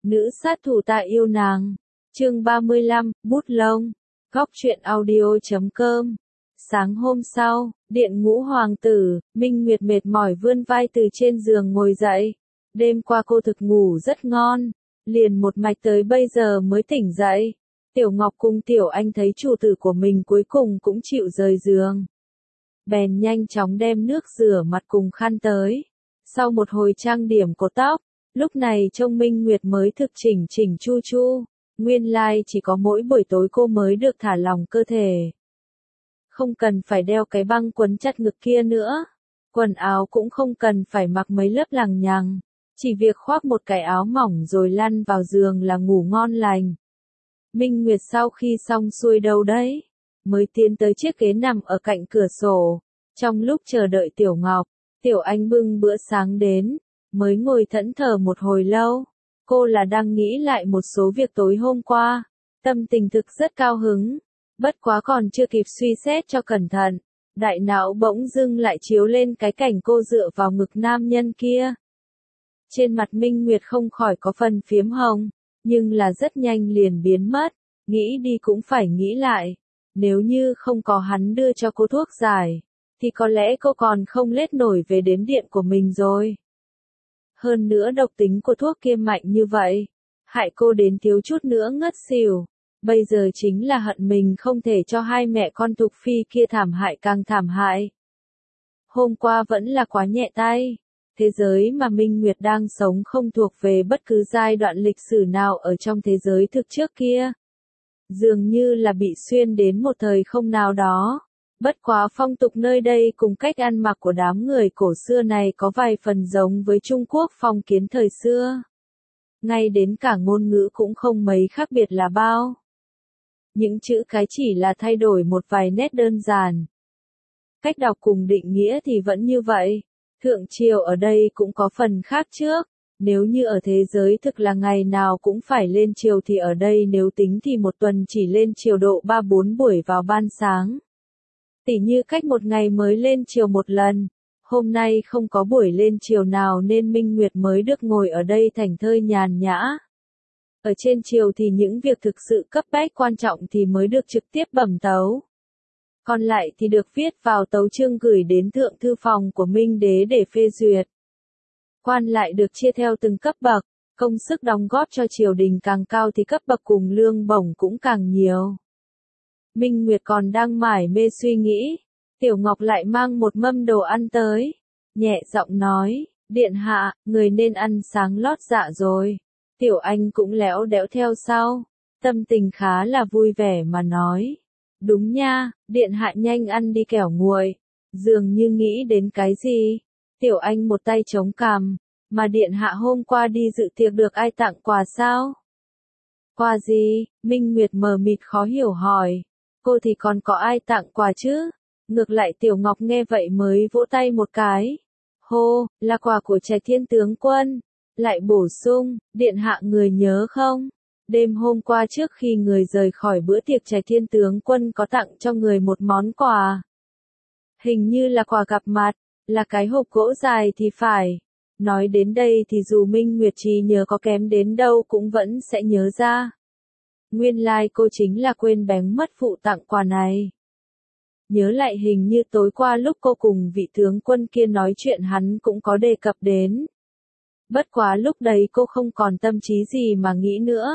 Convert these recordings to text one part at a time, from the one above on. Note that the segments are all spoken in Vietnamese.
Nữ sát thủ ta yêu nàng. Chương 35, bút lông. Góc truyện audio.com. Sáng hôm sau, điện ngũ hoàng tử, Minh Nguyệt mệt mỏi vươn vai từ trên giường ngồi dậy. Đêm qua cô thực ngủ rất ngon, liền một mạch tới bây giờ mới tỉnh dậy. Tiểu Ngọc cùng Tiểu Anh thấy chủ tử của mình cuối cùng cũng chịu rời giường. Bèn nhanh chóng đem nước rửa mặt cùng khăn tới. Sau một hồi trang điểm cột tóc, lúc này trông Minh Nguyệt mới thực chỉnh chỉnh chu chu. Nguyên lai chỉ có mỗi buổi tối cô mới được thả lỏng cơ thể. Không cần phải đeo cái băng quấn chặt ngực kia nữa. Quần áo cũng không cần phải mặc mấy lớp lằng nhằng. Chỉ việc khoác một cái áo mỏng rồi lăn vào giường là ngủ ngon lành. Minh Nguyệt sau khi xong xuôi đâu đấy, mới tiến tới chiếc ghế nằm ở cạnh cửa sổ. Trong lúc chờ đợi Tiểu Ngọc, Tiểu Anh bưng bữa sáng đến, mới ngồi thẫn thờ một hồi lâu. Cô là đang nghĩ lại một số việc tối hôm qua, tâm tình thực rất cao hứng. Bất quá còn chưa kịp suy xét cho cẩn thận, đại não bỗng dưng lại chiếu lên cái cảnh cô dựa vào ngực nam nhân kia. Trên mặt Minh Nguyệt không khỏi có phần phiếm hồng, nhưng là rất nhanh liền biến mất, nghĩ đi cũng phải nghĩ lại. Nếu như không có hắn đưa cho cô thuốc giải, thì có lẽ cô còn không lết nổi về đến điện của mình rồi. Hơn nữa độc tính của thuốc kia mạnh như vậy, hại cô đến thiếu chút nữa ngất xỉu. Bây giờ chính là hận mình không thể cho hai mẹ con Thục Phi kia thảm hại càng thảm hại. Hôm qua vẫn là quá nhẹ tay. Thế giới mà Minh Nguyệt đang sống không thuộc về bất cứ giai đoạn lịch sử nào ở trong thế giới thực trước kia. Dường như là bị xuyên đến một thời không nào đó. Bất quá phong tục nơi đây cùng cách ăn mặc của đám người cổ xưa này có vài phần giống với Trung Quốc phong kiến thời xưa. Ngay đến cả ngôn ngữ cũng không mấy khác biệt là bao. Những chữ cái chỉ là thay đổi một vài nét đơn giản. Cách đọc cùng định nghĩa thì vẫn như vậy. Thượng triều ở đây cũng có phần khác trước. Nếu như ở thế giới thực là ngày nào cũng phải lên triều thì ở đây nếu tính thì một tuần chỉ lên triều độ 3-4 buổi vào ban sáng. Tỉ như cách một ngày mới lên triều một lần. Hôm nay không có buổi lên triều nào nên Minh Nguyệt mới được ngồi ở đây thảnh thơi nhàn nhã. Ở trên triều thì những việc thực sự cấp bách quan trọng thì mới được trực tiếp bẩm tấu. Còn lại thì được viết vào tấu chương gửi đến thượng thư phòng của Minh Đế để phê duyệt. Quan lại được chia theo từng cấp bậc, công sức đóng góp cho triều đình càng cao thì cấp bậc cùng lương bổng cũng càng nhiều. Minh Nguyệt còn đang mải mê suy nghĩ, Tiểu Ngọc lại mang một mâm đồ ăn tới, nhẹ giọng nói, điện hạ, người nên ăn sáng lót dạ rồi. Tiểu Anh cũng léo đẽo theo sau, tâm tình khá là vui vẻ mà nói. Đúng nha, điện hạ nhanh ăn đi kẻo nguội. Dường như nghĩ đến cái gì. Tiểu Anh một tay chống cằm, mà điện hạ hôm qua đi dự tiệc được ai tặng quà sao? Quà gì? Minh Nguyệt mờ mịt khó hiểu hỏi. Cô thì còn có ai tặng quà chứ? Ngược lại Tiểu Ngọc nghe vậy mới vỗ tay một cái. Hô, là quà của Trạch Thiên tướng quân. Lại bổ sung, điện hạ người nhớ không? Đêm hôm qua trước khi người rời khỏi bữa tiệc Trạch Thiên tướng quân có tặng cho người một món quà. Hình như là quà gặp mặt, là cái hộp gỗ dài thì phải. Nói đến đây thì dù Minh Nguyệt trí nhớ có kém đến đâu cũng vẫn sẽ nhớ ra. Nguyên lai cô chính là quên bén mất phụ tặng quà này. Nhớ lại hình như tối qua lúc cô cùng vị tướng quân kia nói chuyện hắn cũng có đề cập đến. Bất quá lúc đấy cô không còn tâm trí gì mà nghĩ nữa.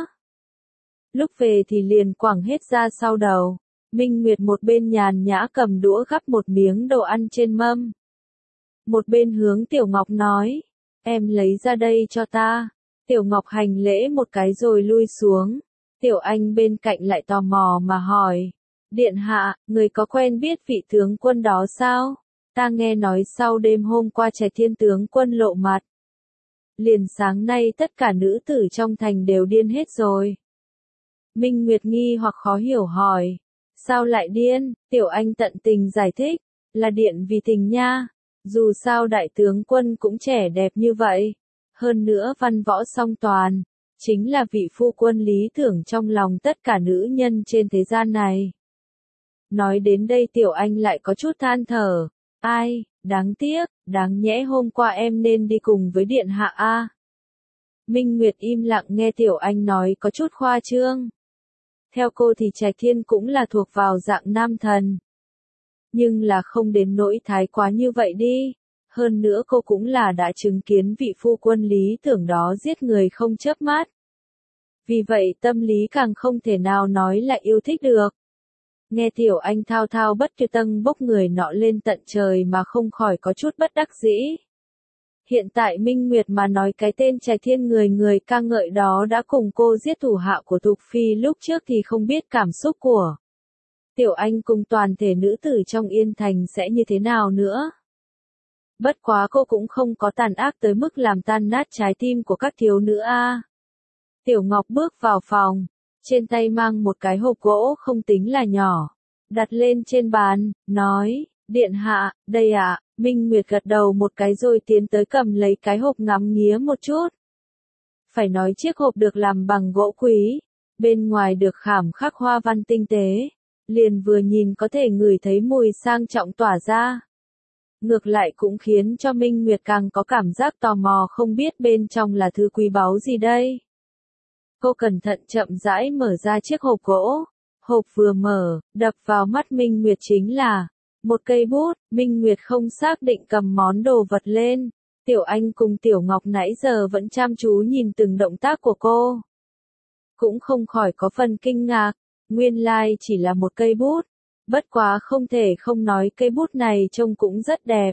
Lúc về thì liền quẳng hết ra sau đầu. Minh Nguyệt một bên nhàn nhã cầm đũa gắp một miếng đồ ăn trên mâm. Một bên hướng Tiểu Ngọc nói, em lấy ra đây cho ta. Tiểu Ngọc hành lễ một cái rồi lui xuống. Tiểu Anh bên cạnh lại tò mò mà hỏi, điện hạ, người có quen biết vị tướng quân đó sao? Ta nghe nói sau đêm hôm qua Trạch Thiên tướng quân lộ mặt. Liền sáng nay tất cả nữ tử trong thành đều điên hết rồi. Minh Nguyệt nghi hoặc khó hiểu hỏi, sao lại điên? Tiểu Anh tận tình giải thích, là điện vì tình nha. Dù sao đại tướng quân cũng trẻ đẹp như vậy, hơn nữa văn võ song toàn, chính là vị phu quân lý tưởng trong lòng tất cả nữ nhân trên thế gian này. Nói đến đây Tiểu Anh lại có chút than thở, ai, đáng tiếc, đáng nhẽ hôm qua em nên đi cùng với điện hạ a. Minh Nguyệt im lặng nghe Tiểu Anh nói có chút khoa trương. Theo cô thì Trạch Thiên cũng là thuộc vào dạng nam thần. Nhưng là không đến nỗi thái quá như vậy đi. Hơn nữa cô cũng là đã chứng kiến vị phu quân lý tưởng đó giết người không chớp mắt. Vì vậy tâm lý càng không thể nào nói là yêu thích được. Nghe Tiểu Anh thao thao bất tuyệt tâng bốc người nọ lên tận trời mà không khỏi có chút bất đắc dĩ. Hiện tại Minh Nguyệt mà nói cái tên Trạch Thiên người người ca ngợi đó đã cùng cô giết thủ hạ của Thục Phi lúc trước thì không biết cảm xúc của Tiểu Anh cùng toàn thể nữ tử trong Yên Thành sẽ như thế nào nữa. Bất quá cô cũng không có tàn ác tới mức làm tan nát trái tim của các thiếu nữ a. Tiểu Ngọc bước vào phòng, trên tay mang một cái hộp gỗ không tính là nhỏ, đặt lên trên bàn, nói, điện hạ, đây ạ. Minh Nguyệt gật đầu một cái rồi tiến tới cầm lấy cái hộp ngắm nghía một chút. Phải nói chiếc hộp được làm bằng gỗ quý, bên ngoài được khảm khắc hoa văn tinh tế, liền vừa nhìn có thể ngửi thấy mùi sang trọng tỏa ra. Ngược lại cũng khiến cho Minh Nguyệt càng có cảm giác tò mò không biết bên trong là thứ quý báu gì đây. Cô cẩn thận chậm rãi mở ra chiếc hộp gỗ. Hộp vừa mở, đập vào mắt Minh Nguyệt chính là một cây bút. Minh Nguyệt không xác định cầm món đồ vật lên. Tiểu Anh cùng Tiểu Ngọc nãy giờ vẫn chăm chú nhìn từng động tác của cô. Cũng không khỏi có phần kinh ngạc, nguyên lai chỉ là một cây bút. Bất quá không thể không nói cây bút này trông cũng rất đẹp.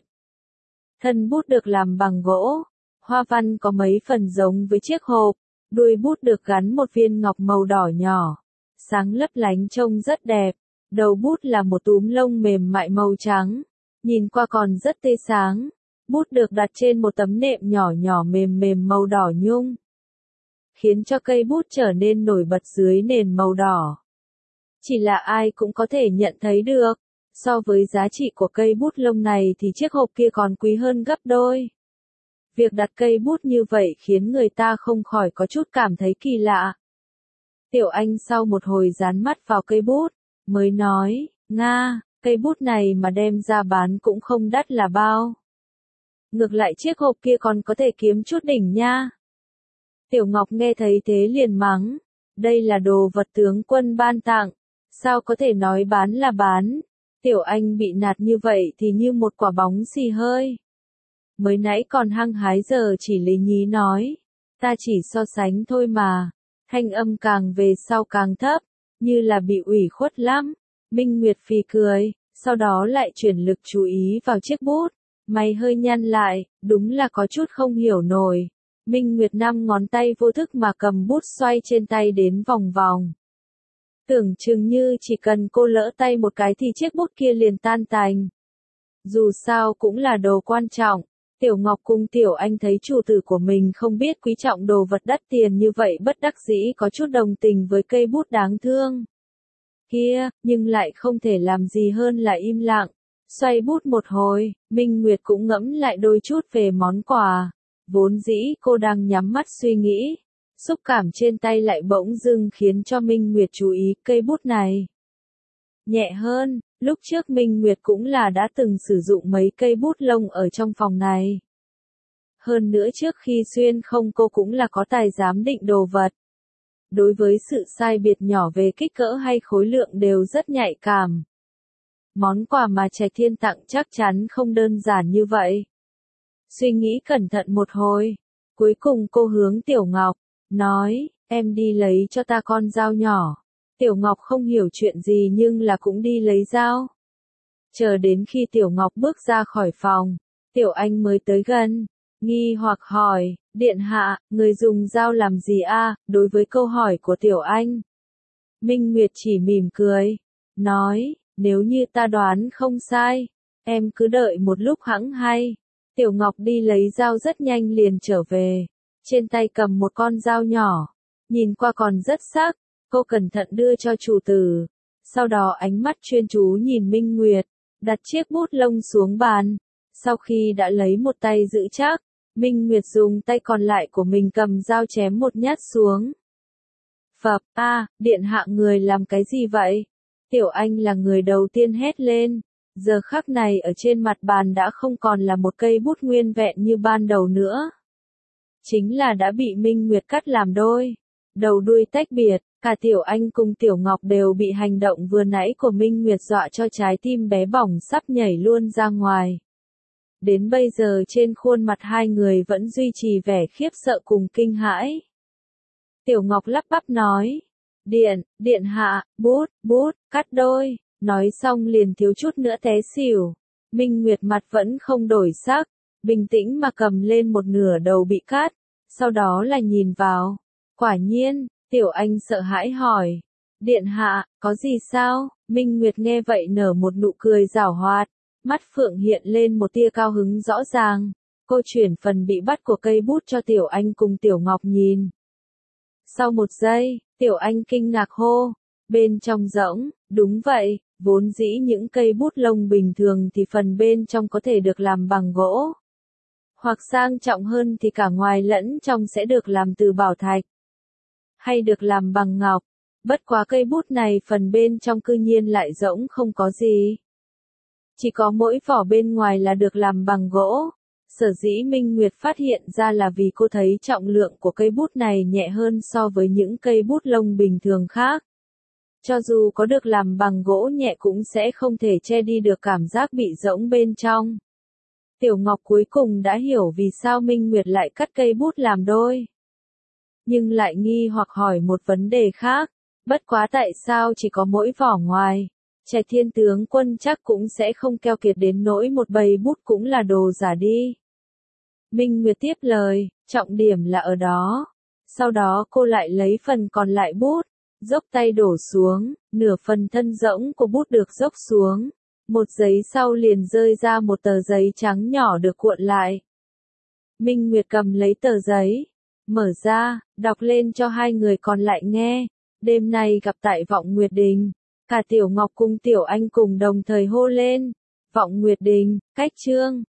Thân bút được làm bằng gỗ, hoa văn có mấy phần giống với chiếc hộp, đuôi bút được gắn một viên ngọc màu đỏ nhỏ, sáng lấp lánh trông rất đẹp. Đầu bút là một túm lông mềm mại màu trắng, nhìn qua còn rất tươi sáng. Bút được đặt trên một tấm nệm nhỏ nhỏ mềm mềm màu đỏ nhung, khiến cho cây bút trở nên nổi bật dưới nền màu đỏ. Chỉ là ai cũng có thể nhận thấy được, so với giá trị của cây bút lông này thì chiếc hộp kia còn quý hơn gấp đôi. Việc đặt cây bút như vậy khiến người ta không khỏi có chút cảm thấy kỳ lạ. Tiểu Anh sau một hồi dán mắt vào cây bút, mới nói, Nga, cây bút này mà đem ra bán cũng không đắt là bao. Ngược lại chiếc hộp kia còn có thể kiếm chút đỉnh nha. Tiểu Ngọc nghe thấy thế liền mắng, đây là đồ vật tướng quân ban tặng, sao có thể nói bán là bán. Tiểu Anh bị nạt như vậy thì như một quả bóng xì hơi. Mới nãy còn hăng hái giờ chỉ lý nhí nói, ta chỉ so sánh thôi mà. Thanh âm càng về sau càng thấp, như là bị ủy khuất lắm. Minh Nguyệt phì cười, sau đó lại chuyển lực chú ý vào chiếc bút. Mày hơi nhăn lại, đúng là có chút không hiểu nổi. Minh Nguyệt 5 ngón tay vô thức mà cầm bút xoay trên tay đến vòng vòng. Tưởng chừng như chỉ cần cô lỡ tay một cái thì chiếc bút kia liền tan tành. Dù sao cũng là đồ quan trọng. Tiểu Ngọc cùng Tiểu Anh thấy chủ tử của mình không biết quý trọng đồ vật đắt tiền như vậy bất đắc dĩ có chút đồng tình với cây bút đáng thương kia, nhưng lại không thể làm gì hơn là im lặng. Xoay bút một hồi, Minh Nguyệt cũng ngẫm lại đôi chút về món quà. Vốn dĩ cô đang nhắm mắt suy nghĩ, xúc cảm trên tay lại bỗng dưng khiến cho Minh Nguyệt chú ý cây bút này. Nhẹ hơn, lúc trước Minh Nguyệt cũng là đã từng sử dụng mấy cây bút lông ở trong phòng này. Hơn nữa trước khi xuyên không cô cũng là có tài giám định đồ vật. Đối với sự sai biệt nhỏ về kích cỡ hay khối lượng đều rất nhạy cảm. Món quà mà Trạch Thiên tặng chắc chắn không đơn giản như vậy. Suy nghĩ cẩn thận một hồi, cuối cùng cô hướng Tiểu Ngọc, nói, em đi lấy cho ta con dao nhỏ. Tiểu Ngọc không hiểu chuyện gì nhưng là cũng đi lấy dao. Chờ đến khi Tiểu Ngọc bước ra khỏi phòng, Tiểu Anh mới tới gần, nghi hoặc hỏi, điện hạ, người dùng dao làm gì a? Đối với câu hỏi của Tiểu Anh, Minh Nguyệt chỉ mỉm cười, nói, nếu như ta đoán không sai, em cứ đợi một lúc hẵng hay. Tiểu Ngọc đi lấy dao rất nhanh liền trở về, trên tay cầm một con dao nhỏ, nhìn qua còn rất sắc, cô cẩn thận đưa cho chủ tử, sau đó ánh mắt chuyên chú nhìn Minh Nguyệt, đặt chiếc bút lông xuống bàn, sau khi đã lấy một tay giữ chắc, Minh Nguyệt dùng tay còn lại của mình cầm dao chém một nhát xuống. Phập, điện hạ người làm cái gì vậy? Tiểu Anh là người đầu tiên hét lên. Giờ khắc này ở trên mặt bàn đã không còn là một cây bút nguyên vẹn như ban đầu nữa. chính là đã bị Minh Nguyệt cắt làm đôi, đầu đuôi tách biệt, cả Tiểu Anh cùng Tiểu Ngọc đều bị hành động vừa nãy của Minh Nguyệt dọa cho trái tim bé bỏng sắp nhảy luôn ra ngoài. Đến bây giờ trên khuôn mặt hai người vẫn duy trì vẻ khiếp sợ cùng kinh hãi. Tiểu Ngọc lắp bắp nói, điện hạ, bút, cắt đôi, nói xong liền thiếu chút nữa té xỉu. Minh Nguyệt mặt vẫn không đổi sắc, bình tĩnh mà cầm lên một nửa đầu bị cắt, sau đó là nhìn vào. Quả nhiên, Tiểu Anh sợ hãi hỏi, điện hạ, có gì sao? Minh Nguyệt nghe vậy nở một nụ cười giảo hoạt, mắt phượng hiện lên một tia cao hứng rõ ràng. Cô chuyển phần bị bắt của cây bút cho Tiểu Anh cùng Tiểu Ngọc nhìn. Sau một giây, Tiểu Anh kinh ngạc hô, bên trong rỗng, đúng vậy, vốn dĩ những cây bút lông bình thường thì phần bên trong có thể được làm bằng gỗ. Hoặc sang trọng hơn thì cả ngoài lẫn trong sẽ được làm từ bảo thạch. Hay được làm bằng ngọc. Bất quá cây bút này phần bên trong cư nhiên lại rỗng không có gì. Chỉ có mỗi vỏ bên ngoài là được làm bằng gỗ. Sở dĩ Minh Nguyệt phát hiện ra là vì cô thấy trọng lượng của cây bút này nhẹ hơn so với những cây bút lông bình thường khác. Cho dù có được làm bằng gỗ nhẹ cũng sẽ không thể che đi được cảm giác bị rỗng bên trong. Tiểu Ngọc cuối cùng đã hiểu vì sao Minh Nguyệt lại cắt cây bút làm đôi. Nhưng lại nghi hoặc hỏi một vấn đề khác, bất quá tại sao chỉ có mỗi vỏ ngoài? Trạch Thiên tướng quân chắc cũng sẽ không keo kiệt đến nỗi một bầy bút cũng là đồ giả đi. Minh Nguyệt tiếp lời, trọng điểm là ở đó. Sau đó cô lại lấy phần còn lại bút, dốc tay đổ xuống, nửa phần thân rỗng của bút được dốc xuống. Một giây sau liền rơi ra một tờ giấy trắng nhỏ được cuộn lại. Minh Nguyệt cầm lấy tờ giấy, mở ra, đọc lên cho hai người còn lại nghe. Đêm nay gặp tại Vọng Nguyệt Đình. Cả Tiểu Ngọc cùng Tiểu Anh cùng đồng thời hô lên. Vọng Nguyệt Đình, cách chương.